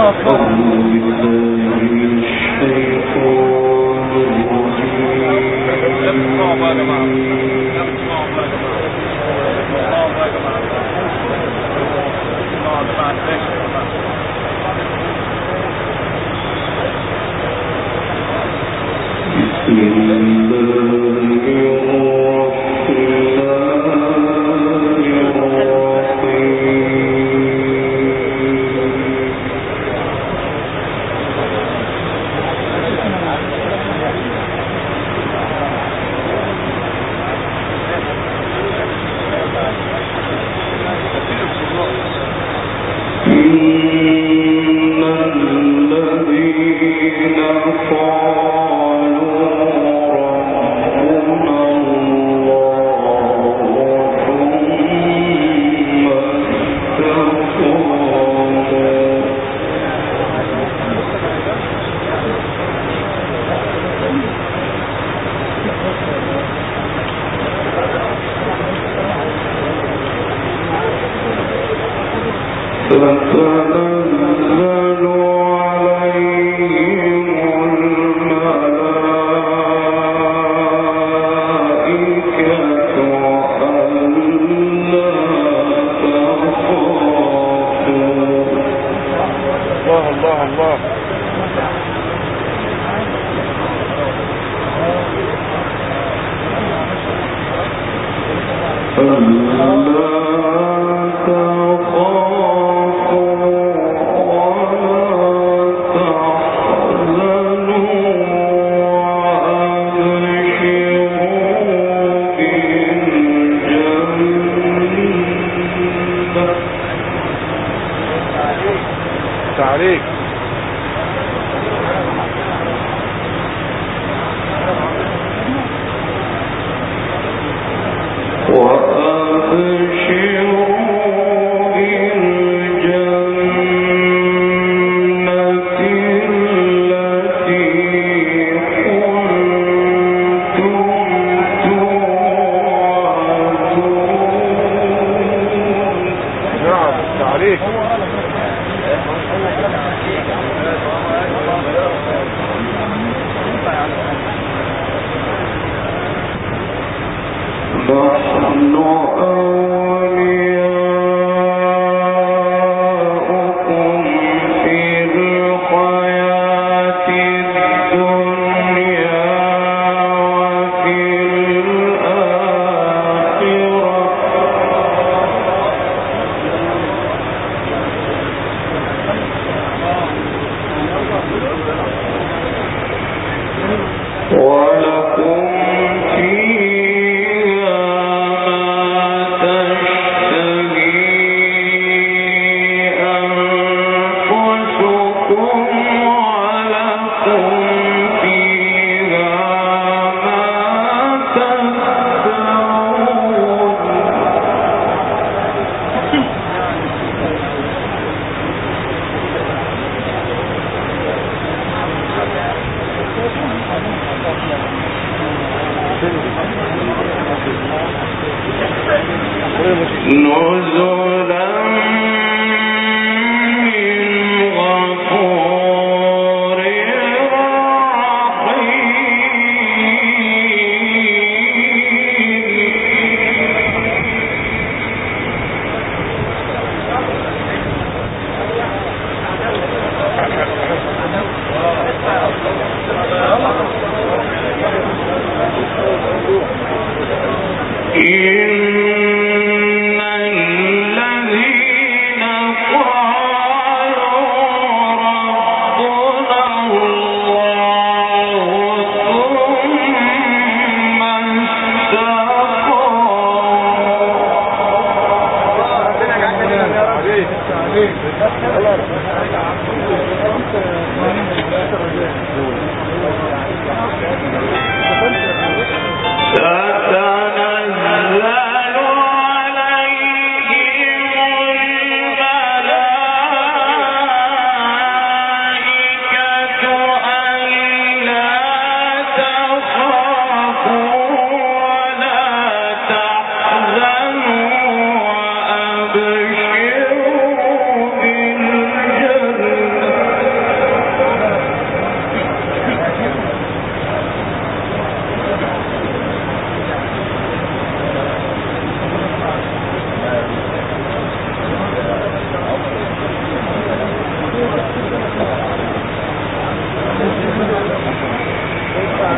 تتنزل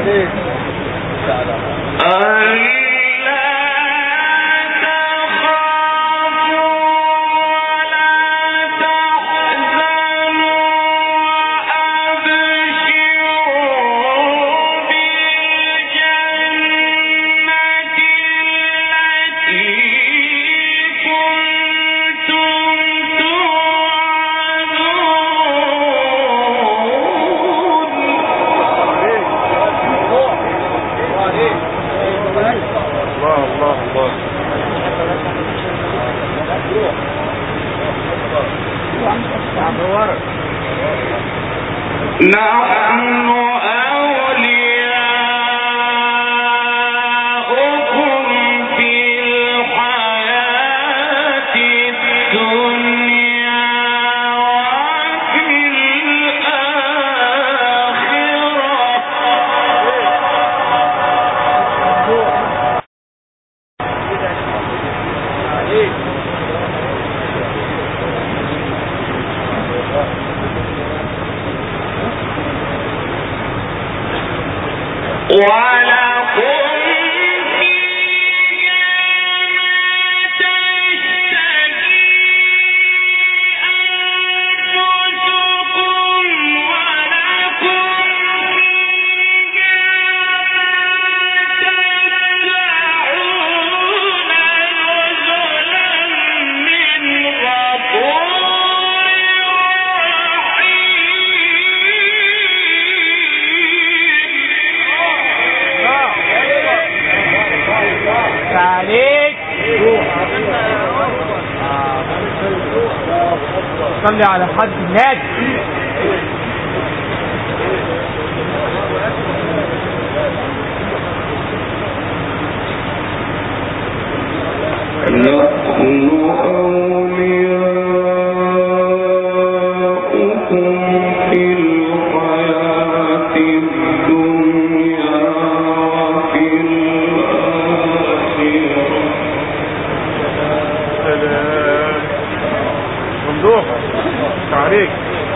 صلي على حد الناس. عليك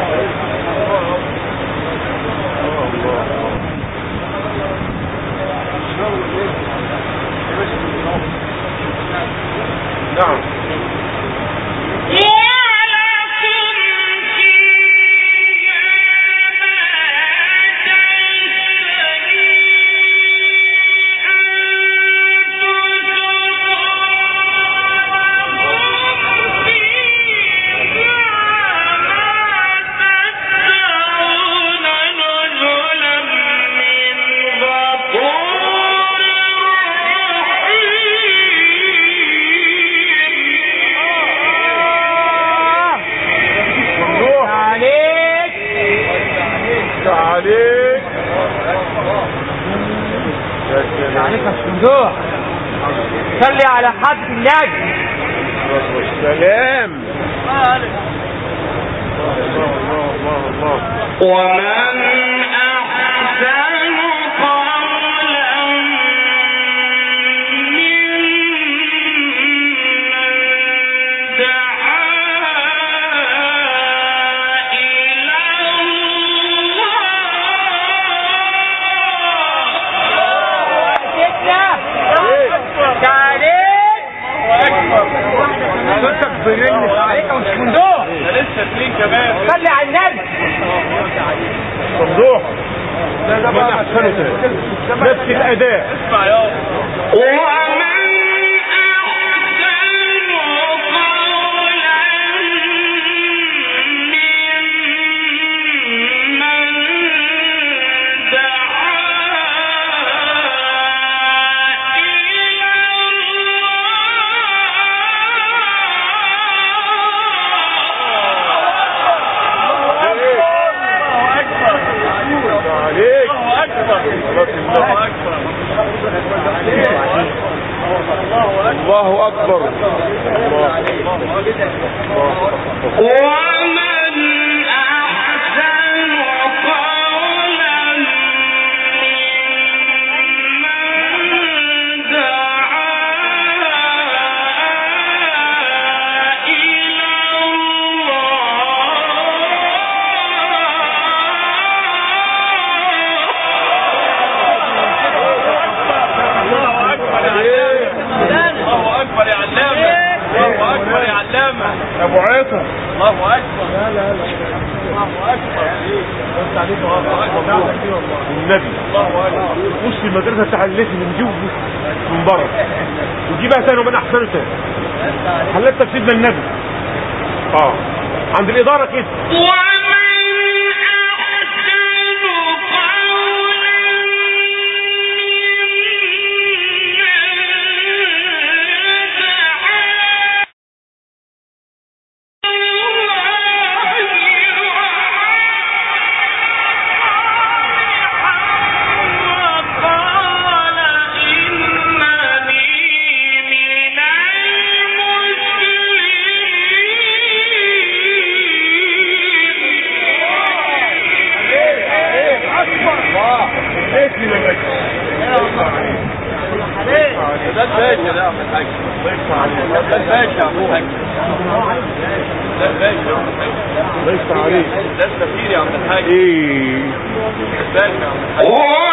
نعم عليك الصندوق. صلي على حد النبي. السلام. ومن أحسن قولا ممن دعا إلى الصندوق. لسه اثنين كمان. صلي على النبي. صندوق من احسنه نفس الاداء. اسمع يا الله أكبر. ومن أحسن قولا ممن دعا إلى الله الله اكبر. لا لا لا الله اكبر. بس عليك النبي الله اكبر. خش المدرسه تعلمت من جوه من بره وجيبها ثاني ومن احسنه ثاني. حلتها بسيدنا النبي. عند الاداره كده. ده الباشا ده يا عم الحاج. ده الباشا يا عم الحاج. ده الباشا يا عم الحاج. الله يفتح عليك. ده السفير يا عم الحاج. ايه الباشا يا عم الحاج.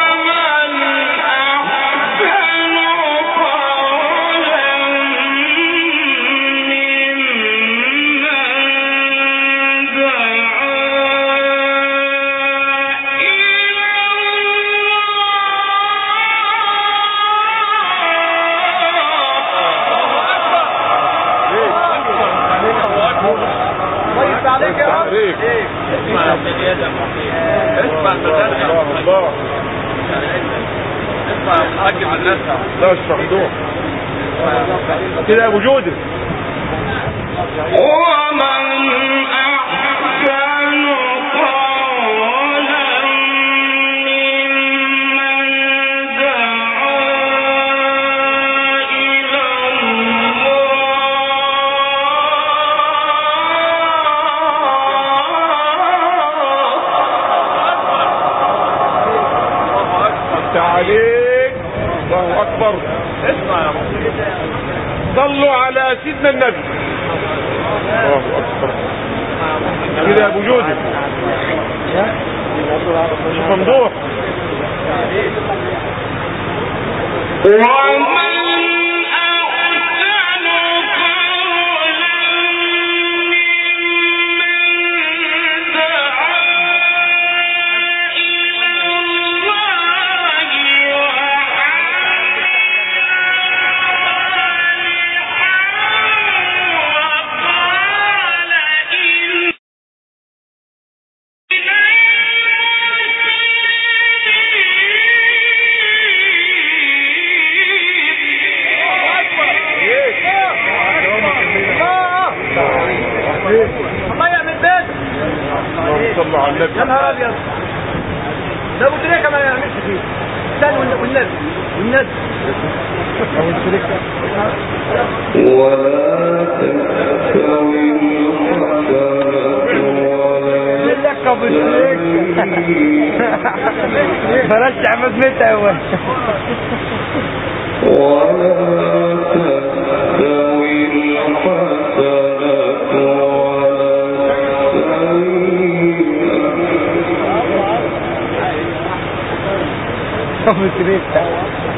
اسمع يا سيدي ادم. اسمع المدرسه. الله اسمع يا حاج المدرسه. لا الصندوق كده يا ابو جوده. ومن احسن قولا ممن دعا الى الله. عليك الله اكبر. اسمع يا رب. صلوا على سيدنا النبي. الله اكبر. كده يا ابو جوده. صندوق. الله يعمل بيت. صلوا على النبي. يا نهار ابيض. ده ابو تريكه ما يعملش فيه. استنى والنبي والنبي ولا تستوي لك ابو تريكه. فرش عمد متى اول. ولا تستوي الحسنة ابو تريكه.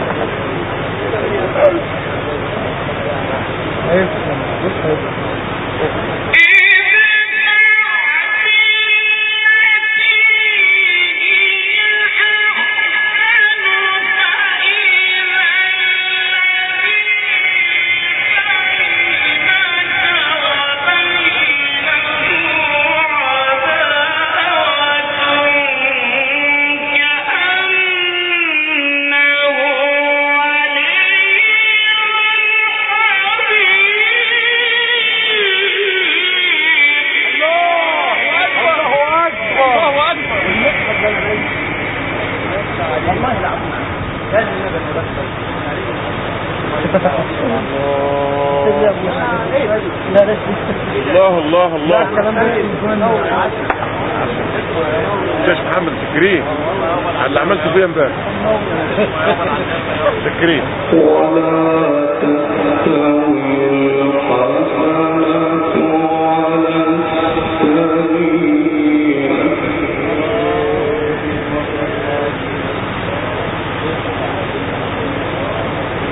الله الله الله. شيخ محمد تكريم على اللي عملته فيها امبارح. تكريم. ولا تستوي الحسنة ولا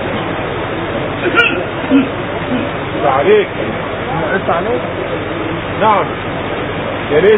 السيئة. عليك. عليك. نعم يا ريت.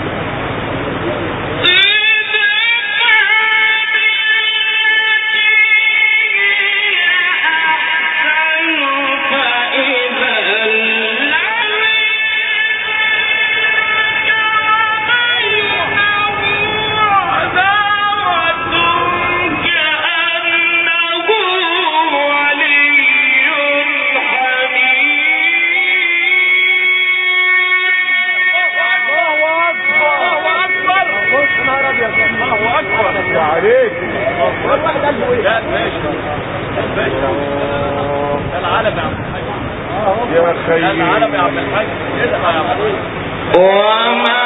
يا خير العالم يا عبد الحاج اسمع يا عبد وما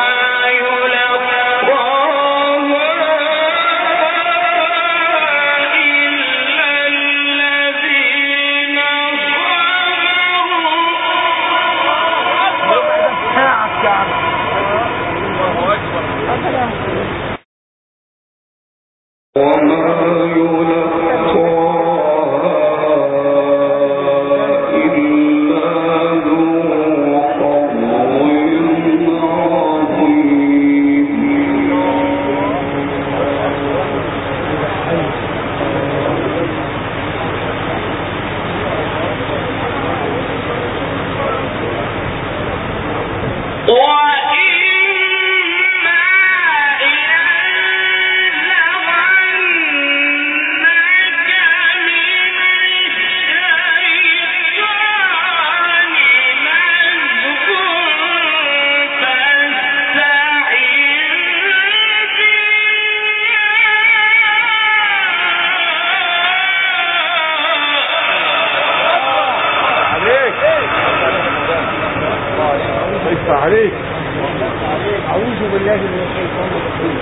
عليك. أعوذ بالله من الشيطان الرجيم.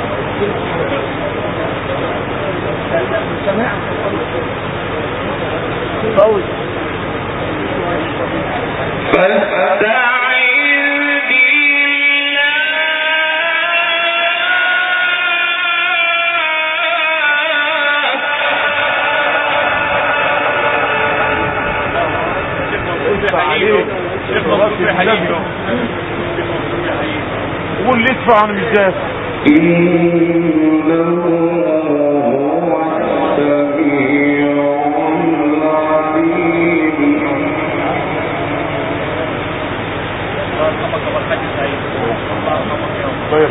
سمع قول قول لي ادفع عن الجاف. إنه هو السميع العليم. طيب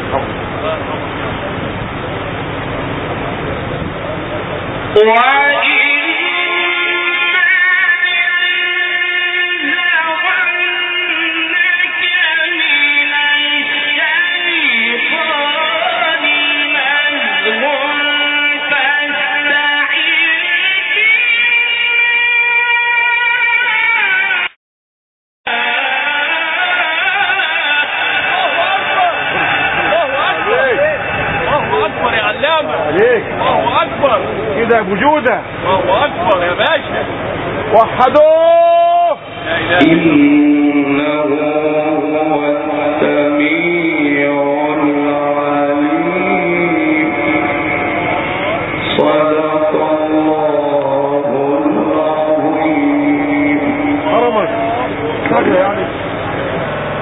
عليك. الله اكبر كده بوجوده. الله اكبر يا باشا. وحدوه. لا اله الا الله.